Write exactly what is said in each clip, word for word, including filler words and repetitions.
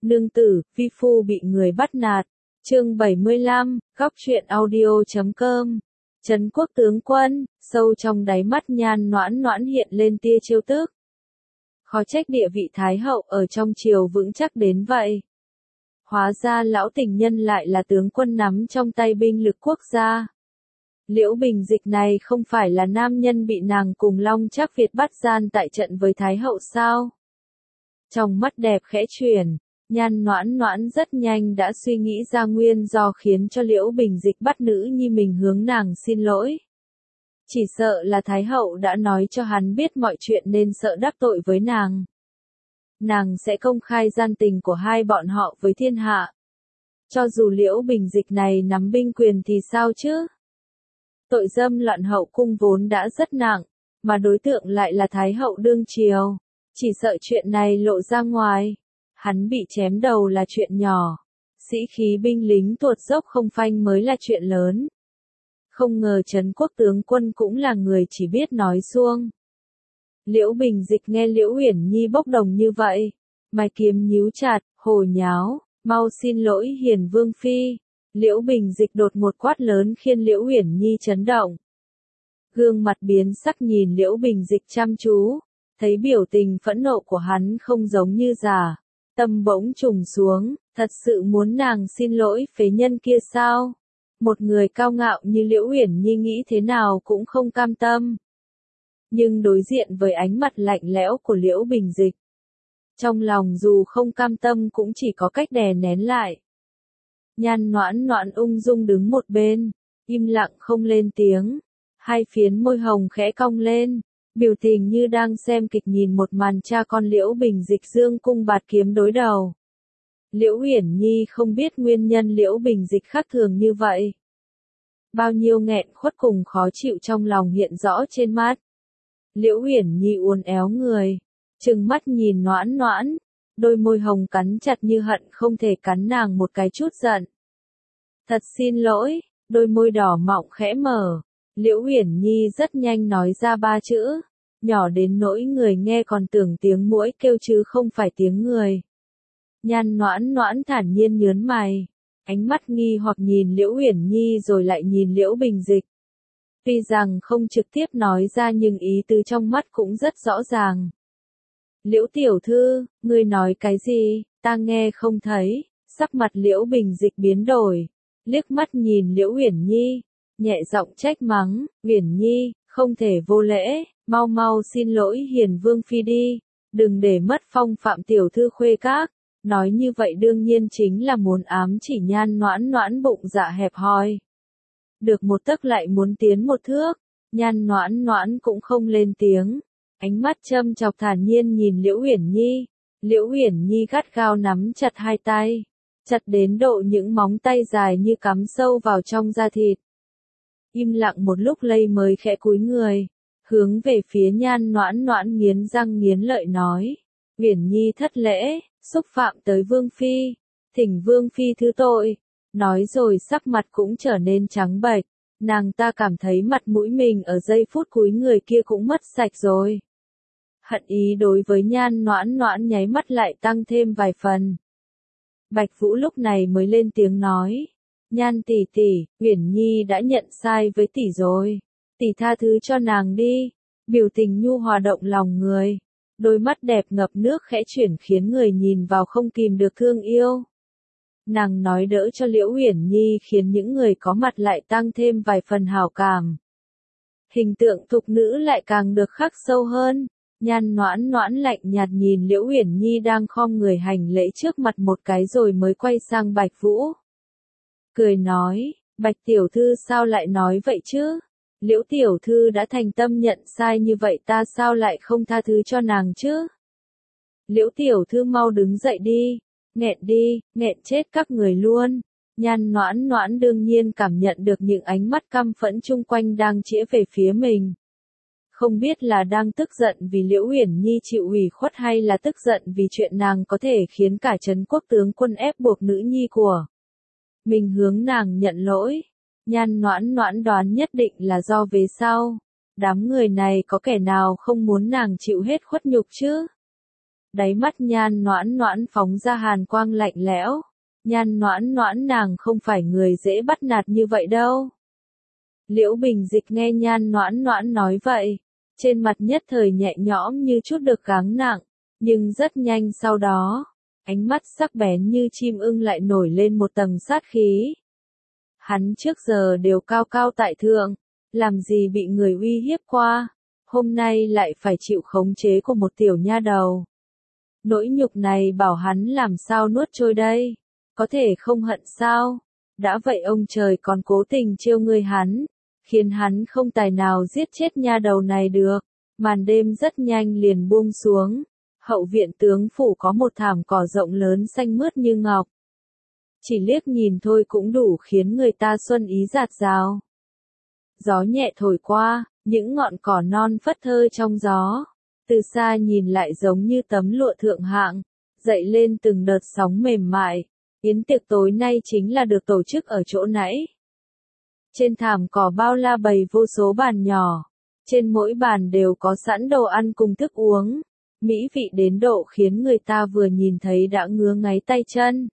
Nương tử, vi phu bị người bắt nạt. Chương bảy mươi lăm, góc truyện audio chấm com. Trấn Quốc tướng quân, sâu trong đáy mắt Nhan Noãn Noãn hiện lên tia trêu tức. Khó trách địa vị thái hậu ở trong triều vững chắc đến vậy. Hóa ra lão tình nhân lại là tướng quân nắm trong tay binh lực quốc gia. Liễu Bình Dịch này không phải là nam nhân bị nàng cùng Long Trác Việt bắt gian tại trận với thái hậu sao? Trong mắt đẹp khẽ chuyển, Nhan Noãn Noãn rất nhanh đã suy nghĩ ra nguyên do khiến cho Liễu Bình Dịch bắt nữ nhi mình hướng nàng xin lỗi. Chỉ sợ là thái hậu đã nói cho hắn biết mọi chuyện nên sợ đắc tội với nàng. Nàng sẽ công khai gian tình của hai bọn họ với thiên hạ. Cho dù Liễu Bình Dịch này nắm binh quyền thì sao chứ? Tội dâm loạn hậu cung vốn đã rất nặng, mà đối tượng lại là thái hậu đương triều. Chỉ sợ chuyện này lộ ra ngoài, hắn bị chém đầu là chuyện nhỏ. Sĩ khí binh lính tuột dốc không phanh mới là chuyện lớn. Không ngờ Trấn Quốc tướng quân cũng là người chỉ biết nói suông. Liễu Bình Dịch nghe Liễu Uyển Nhi bốc đồng như vậy, mày kiếm nhíu chặt, hồ nháo, mau xin lỗi Hiền Vương phi. Liễu Bình Dịch đột một quát lớn khiến Liễu Uyển Nhi chấn động. Gương mặt biến sắc nhìn Liễu Bình Dịch chăm chú, thấy biểu tình phẫn nộ của hắn không giống như giả, tâm bỗng trùng xuống, thật sự muốn nàng xin lỗi phế nhân kia sao? Một người cao ngạo như Liễu Uyển Nhi nghĩ thế nào cũng không cam tâm. Nhưng đối diện với ánh mặt lạnh lẽo của Liễu Bình Dịch, trong lòng dù không cam tâm cũng chỉ có cách đè nén lại. Nhan Noãn Noãn ung dung đứng một bên, im lặng không lên tiếng, hai phiến môi hồng khẽ cong lên, biểu tình như đang xem kịch nhìn một màn cha con Liễu Bình Dịch dương cung bạt kiếm đối đầu. Liễu Uyển Nhi không biết nguyên nhân Liễu Bình Dịch khác thường như vậy. Bao nhiêu nghẹn khuất cùng khó chịu trong lòng hiện rõ trên mắt. Liễu Uyển Nhi uốn éo người, trừng mắt nhìn Noãn Noãn, đôi môi hồng cắn chặt như hận không thể cắn nàng một cái chút giận. Thật xin lỗi, đôi môi đỏ mọng khẽ mở, Liễu Uyển Nhi rất nhanh nói ra ba chữ, nhỏ đến nỗi người nghe còn tưởng tiếng muỗi kêu chứ không phải tiếng người. Nhan Noãn Noãn thản nhiên nhớn mày, ánh mắt nghi hoặc nhìn Liễu Uyển Nhi rồi lại nhìn Liễu Bình Dịch. Tuy rằng không trực tiếp nói ra nhưng ý tứ trong mắt cũng rất rõ ràng. Liễu tiểu thư, ngươi nói cái gì, ta nghe không thấy. Sắc mặt Liễu Bình Dịch biến đổi, liếc mắt nhìn Liễu Uyển Nhi, nhẹ giọng trách mắng, Uyển Nhi, không thể vô lễ, mau mau xin lỗi Hiền Vương phi đi, đừng để mất phong phạm tiểu thư khuê các. Nói như vậy đương nhiên chính là muốn ám chỉ Nhan Noãn Noãn bụng dạ hẹp hòi. Được một tấc lại muốn tiến một thước, Nhan Noãn Noãn cũng không lên tiếng, ánh mắt châm chọc thản nhiên nhìn Liễu Uyển Nhi. Liễu Uyển Nhi gắt gao nắm chặt hai tay, chặt đến độ những móng tay dài như cắm sâu vào trong da thịt. Im lặng một lúc lây mới khẽ cúi người, hướng về phía Nhan Noãn Noãn nghiến răng nghiến lợi nói, Uyển Nhi thất lễ, xúc phạm tới Vương phi, thỉnh Vương phi thứ tội. Nói rồi sắc mặt cũng trở nên trắng bệch, nàng ta cảm thấy mặt mũi mình ở giây phút cúi người kia cũng mất sạch rồi. Hận ý đối với Nhan Noãn Noãn nháy mắt lại tăng thêm vài phần. Bạch Vũ lúc này mới lên tiếng nói, Nhan tỷ tỷ, Uyển Nhi đã nhận sai với tỷ rồi, tỷ tha thứ cho nàng đi. Biểu tình nhu hòa động lòng người, đôi mắt đẹp ngập nước khẽ chuyển khiến người nhìn vào không kìm được thương yêu. Nàng nói đỡ cho Liễu Uyển Nhi khiến những người có mặt lại tăng thêm vài phần hảo cảm. Hình tượng thục nữ lại càng được khắc sâu hơn. Nhan Noãn Noãn lạnh nhạt nhìn Liễu Uyển Nhi đang khom người hành lễ trước mặt một cái rồi mới quay sang Bạch Vũ. Cười nói, Bạch tiểu thư sao lại nói vậy chứ? Liễu tiểu thư đã thành tâm nhận sai như vậy ta sao lại không tha thứ cho nàng chứ? Liễu tiểu thư mau đứng dậy đi, nghẹn đi, nghẹn chết các người luôn. Nhan Noãn Noãn đương nhiên cảm nhận được những ánh mắt căm phẫn chung quanh đang chĩa về phía mình. Không biết là đang tức giận vì Liễu Uyển Nhi chịu ủy khuất hay là tức giận vì chuyện nàng có thể khiến cả Trấn Quốc tướng quân ép buộc nữ nhi của mình hướng nàng nhận lỗi. Nhan Noãn Noãn đoán nhất định là do về sau, đám người này có kẻ nào không muốn nàng chịu hết khuất nhục chứ? Đáy mắt Nhan Noãn Noãn phóng ra hàn quang lạnh lẽo. Nhan Noãn Noãn nàng không phải người dễ bắt nạt như vậy đâu. Liễu Bình Dịch nghe Nhan Noãn Noãn nói vậy, trên mặt nhất thời nhẹ nhõm như chút được gánh nặng, nhưng rất nhanh sau đó, ánh mắt sắc bén như chim ưng lại nổi lên một tầng sát khí. Hắn trước giờ đều cao cao tại thượng, làm gì bị người uy hiếp qua, hôm nay lại phải chịu khống chế của một tiểu nha đầu. Nỗi nhục này bảo hắn làm sao nuốt trôi đây, có thể không hận sao, đã vậy ông trời còn cố tình trêu ngươi hắn, khiến hắn không tài nào giết chết nha đầu này được. Màn đêm rất nhanh liền buông xuống, hậu viện tướng phủ có một thảm cỏ rộng lớn xanh mướt như ngọc. Chỉ liếc nhìn thôi cũng đủ khiến người ta xuân ý dạt dào. Gió nhẹ thổi qua, những ngọn cỏ non phất thơ trong gió, từ xa nhìn lại giống như tấm lụa thượng hạng, dậy lên từng đợt sóng mềm mại. Yến tiệc tối nay chính là được tổ chức ở chỗ nãy. Trên thảm cỏ bao la bày vô số bàn nhỏ, trên mỗi bàn đều có sẵn đồ ăn cùng thức uống, mỹ vị đến độ khiến người ta vừa nhìn thấy đã ngứa ngáy tay chân.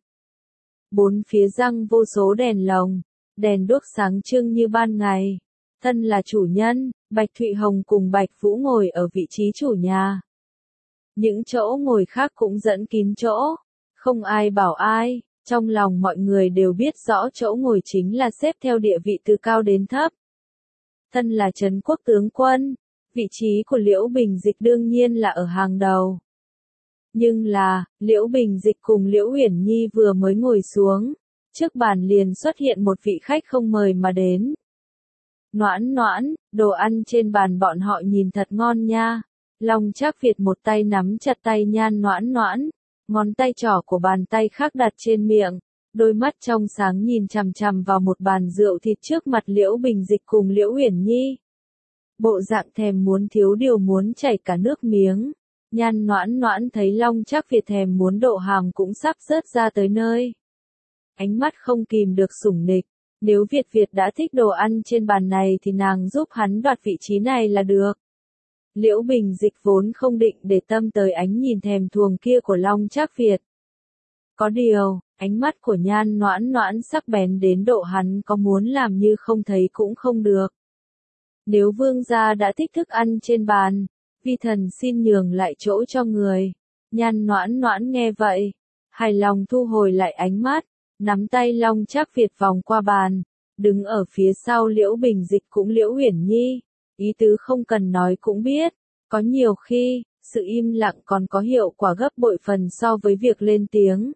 Bốn phía răng vô số đèn lồng, đèn đuốc sáng trưng như ban ngày. Thân là chủ nhân, Bạch Thụy Hồng cùng Bạch Vũ ngồi ở vị trí chủ nhà. Những chỗ ngồi khác cũng dẫn kín chỗ, không ai bảo ai, trong lòng mọi người đều biết rõ chỗ ngồi chính là xếp theo địa vị từ cao đến thấp. Thân là Trấn Quốc tướng quân, vị trí của Liễu Bình Dịch đương nhiên là ở hàng đầu. Nhưng là, Liễu Bình Dịch cùng Liễu Uyển Nhi vừa mới ngồi xuống, trước bàn liền xuất hiện một vị khách không mời mà đến. Noãn Noãn, đồ ăn trên bàn bọn họ nhìn thật ngon nha. Long Trác Việt một tay nắm chặt tay Nhan Noãn Noãn, ngón tay trỏ của bàn tay khác đặt trên miệng, đôi mắt trong sáng nhìn chằm chằm vào một bàn rượu thịt trước mặt Liễu Bình Dịch cùng Liễu Uyển Nhi. Bộ dạng thèm muốn thiếu điều muốn chảy cả nước miếng. Nhan Noãn Noãn thấy Long Trác Việt thèm muốn độ hàm cũng sắp rớt ra tới nơi. Ánh mắt không kìm được sủng nịch, nếu Việt Việt đã thích đồ ăn trên bàn này thì nàng giúp hắn đoạt vị trí này là được. Liễu Bình Dịch vốn không định để tâm tới ánh nhìn thèm thuồng kia của Long Trác Việt. Có điều, ánh mắt của Nhan Noãn Noãn sắc bén đến độ hắn có muốn làm như không thấy cũng không được. Nếu vương gia đã thích thức ăn trên bàn, vi thần xin nhường lại chỗ cho người. Nhan Noãn Noãn nghe vậy, hài lòng thu hồi lại ánh mắt, nắm tay Long Trác Việt vòng qua bàn, đứng ở phía sau Liễu Bình Dịch cũng Liễu Uyển Nhi, ý tứ không cần nói cũng biết, có nhiều khi, sự im lặng còn có hiệu quả gấp bội phần so với việc lên tiếng.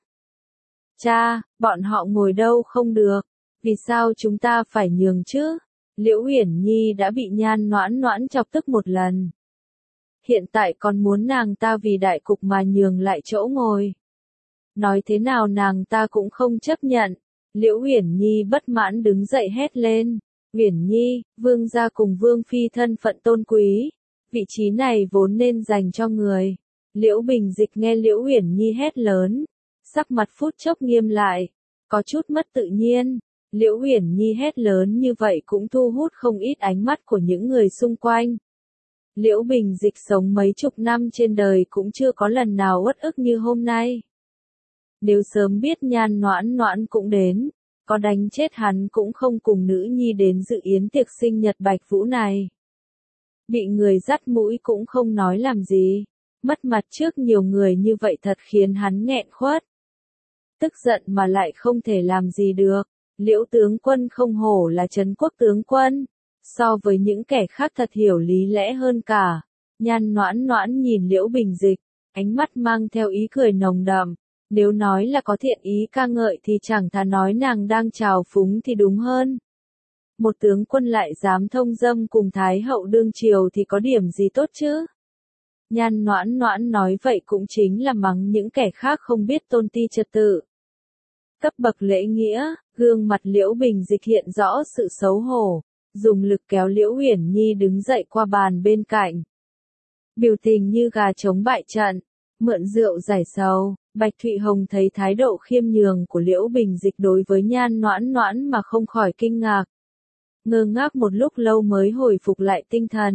Cha, bọn họ ngồi đâu không được, vì sao chúng ta phải nhường chứ? Liễu Uyển Nhi đã bị Nhan Noãn Noãn chọc tức một lần. Hiện tại còn muốn nàng ta vì đại cục mà nhường lại chỗ ngồi. Nói thế nào nàng ta cũng không chấp nhận. Liễu Uyển Nhi bất mãn đứng dậy hét lên. Uyển Nhi, vương gia cùng vương phi thân phận tôn quý. Vị trí này vốn nên dành cho người. Liễu Bình Dịch nghe Liễu Uyển Nhi hét lớn. Sắc mặt phút chốc nghiêm lại. Có chút mất tự nhiên. Liễu Uyển Nhi hét lớn như vậy cũng thu hút không ít ánh mắt của những người xung quanh. Liễu Bình Dịch sống mấy chục năm trên đời cũng chưa có lần nào uất ức như hôm nay. Nếu sớm biết Nhan Noãn Noãn cũng đến, có đánh chết hắn cũng không cùng nữ nhi đến dự yến tiệc sinh nhật Bạch Vũ này. Bị người dắt mũi cũng không nói làm gì, mất mặt trước nhiều người như vậy thật khiến hắn nghẹn khuất. Tức giận mà lại không thể làm gì được, Liễu tướng quân không hổ là Trấn Quốc tướng quân, so với những kẻ khác thật hiểu lý lẽ hơn cả. Nhan Noãn Noãn nhìn Liễu Bình Dịch, ánh mắt mang theo ý cười nồng đậm. Nếu nói là có thiện ý ca ngợi thì chẳng thà nói nàng đang trào phúng thì đúng hơn. Một tướng quân lại dám thông dâm cùng Thái hậu đương triều thì có điểm gì tốt chứ? Nhan Noãn Noãn nói vậy cũng chính là mắng những kẻ khác không biết tôn ti trật tự. Cấp bậc lễ nghĩa, gương mặt Liễu Bình Dịch hiện rõ sự xấu hổ, dùng lực kéo Liễu Uyển Nhi đứng dậy qua bàn bên cạnh. Biểu tình như gà trống bại trận, mượn rượu giải sầu. Bạch Thụy Hồng thấy thái độ khiêm nhường của Liễu Bình Dịch đối với Nhan Noãn Noãn mà không khỏi kinh ngạc. Ngơ ngác một lúc lâu mới hồi phục lại tinh thần,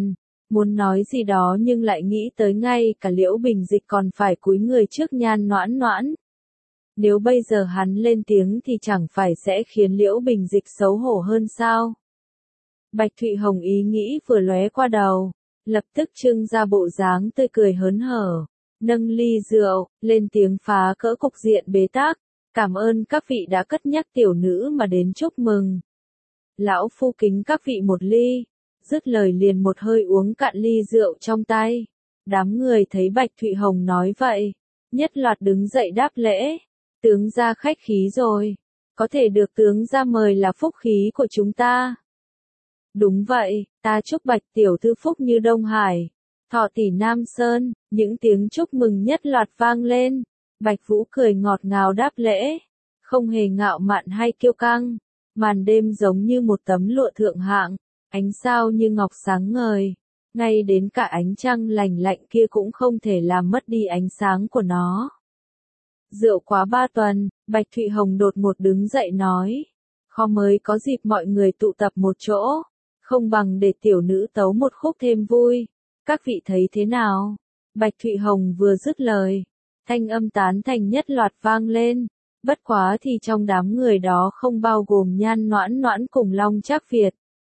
Muốn nói gì đó nhưng lại nghĩ tới ngay cả Liễu Bình Dịch còn phải cúi người trước Nhan Noãn Noãn. Nếu bây giờ hắn lên tiếng thì chẳng phải sẽ khiến Liễu Bình Dịch xấu hổ hơn sao? Bạch Thụy Hồng ý nghĩ vừa lóe qua đầu, lập tức trưng ra bộ dáng tươi cười hớn hở, nâng ly rượu, lên tiếng phá cỡ cục diện bế tắc. Cảm ơn các vị đã cất nhắc tiểu nữ mà đến chúc mừng. Lão phu kính các vị một ly, dứt lời liền một hơi uống cạn ly rượu trong tay. Đám người thấy Bạch Thụy Hồng nói vậy, nhất loạt đứng dậy đáp lễ. Tướng gia khách khí rồi, có thể được tướng gia mời là phúc khí của chúng ta. Đúng vậy, ta chúc Bạch tiểu thư phúc như Đông Hải, thọ tỷ Nam Sơn, những tiếng chúc mừng nhất loạt vang lên. Bạch Vũ cười ngọt ngào đáp lễ, không hề ngạo mạn hay kiêu căng. Màn đêm giống như một tấm lụa thượng hạng, ánh sao như ngọc sáng ngời, ngay đến cả ánh trăng lành lạnh kia cũng không thể làm mất đi ánh sáng của nó. Rượu quá ba tuần, Bạch Thụy Hồng đột ngột đứng dậy nói, khó mới có dịp mọi người tụ tập một chỗ, không bằng để tiểu nữ tấu một khúc thêm vui, các vị thấy thế nào? Bạch Thụy Hồng vừa dứt lời, thanh âm tán thành nhất loạt vang lên, bất quá thì trong đám người đó không bao gồm Nhan Noãn Noãn cùng Long Trác Việt.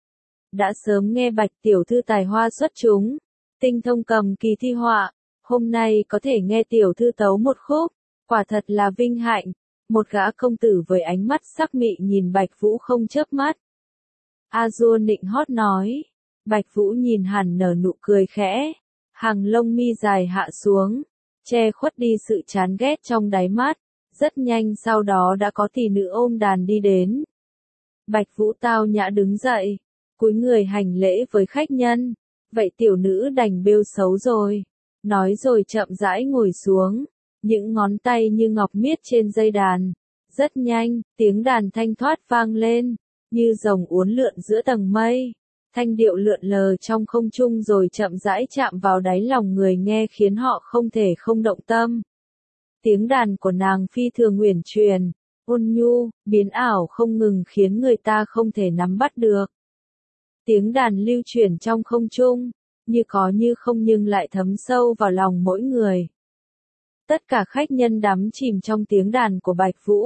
Đã sớm nghe Bạch tiểu thư tài hoa xuất chúng, tinh thông cầm kỳ thi họa, hôm nay có thể nghe tiểu thư tấu một khúc, quả thật là vinh hạnh. Một gã công tử với ánh mắt sắc mị nhìn Bạch Vũ không chớp mắt. A Du nịnh hót nói, Bạch Vũ nhìn hẳn nở nụ cười khẽ, hàng lông mi dài hạ xuống, che khuất đi sự chán ghét trong đáy mắt. Rất nhanh sau đó đã có tỷ nữ ôm đàn đi đến. Bạch Vũ tao nhã đứng dậy, cúi người hành lễ với khách nhân. Vậy tiểu nữ đành bêu xấu rồi. Nói rồi chậm rãi ngồi xuống, những ngón tay như ngọc miết trên dây đàn. Rất nhanh, tiếng đàn thanh thoát vang lên, như rồng uốn lượn giữa tầng mây. Thanh điệu lượn lờ trong không trung rồi chậm rãi chạm vào đáy lòng người nghe khiến họ không thể không động tâm. Tiếng đàn của nàng phi thường uyển chuyển, ôn nhu, biến ảo không ngừng khiến người ta không thể nắm bắt được. Tiếng đàn lưu chuyển trong không trung, như có như không nhưng lại thấm sâu vào lòng mỗi người. Tất cả khách nhân đắm chìm trong tiếng đàn của Bạch Vũ.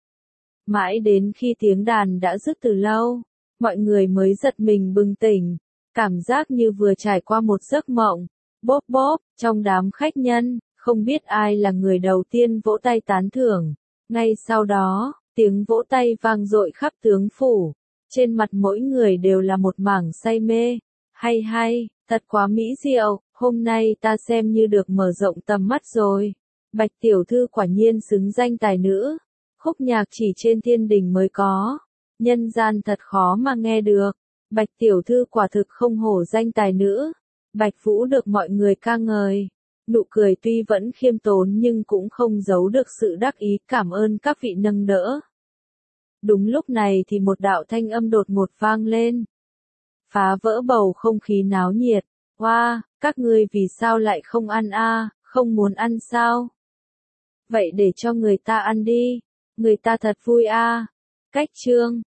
Mãi đến khi tiếng đàn đã dứt từ lâu, mọi người mới giật mình bừng tỉnh, cảm giác như vừa trải qua một giấc mộng. Bốp bốp, trong đám khách nhân, không biết ai là người đầu tiên vỗ tay tán thưởng. Ngay sau đó, tiếng vỗ tay vang dội khắp tướng phủ. Trên mặt mỗi người đều là một mảng say mê. Hay hay, thật quá mỹ diệu, hôm nay ta xem như được mở rộng tầm mắt rồi. Bạch tiểu thư quả nhiên xứng danh tài nữ. Khúc nhạc chỉ trên thiên đình mới có. Nhân gian thật khó mà nghe được. Bạch tiểu thư quả thực không hổ danh tài nữ. Bạch Vũ được mọi người ca ngợi. Nụ cười tuy vẫn khiêm tốn nhưng cũng không giấu được sự đắc ý, cảm ơn các vị nâng đỡ. Đúng lúc này thì một đạo thanh âm đột ngột vang lên, phá vỡ bầu không khí náo nhiệt. Hoa, wow, các ngươi vì sao lại không ăn a? À, không muốn ăn sao? Vậy để cho người ta ăn đi, người ta thật vui a. À. Cách chương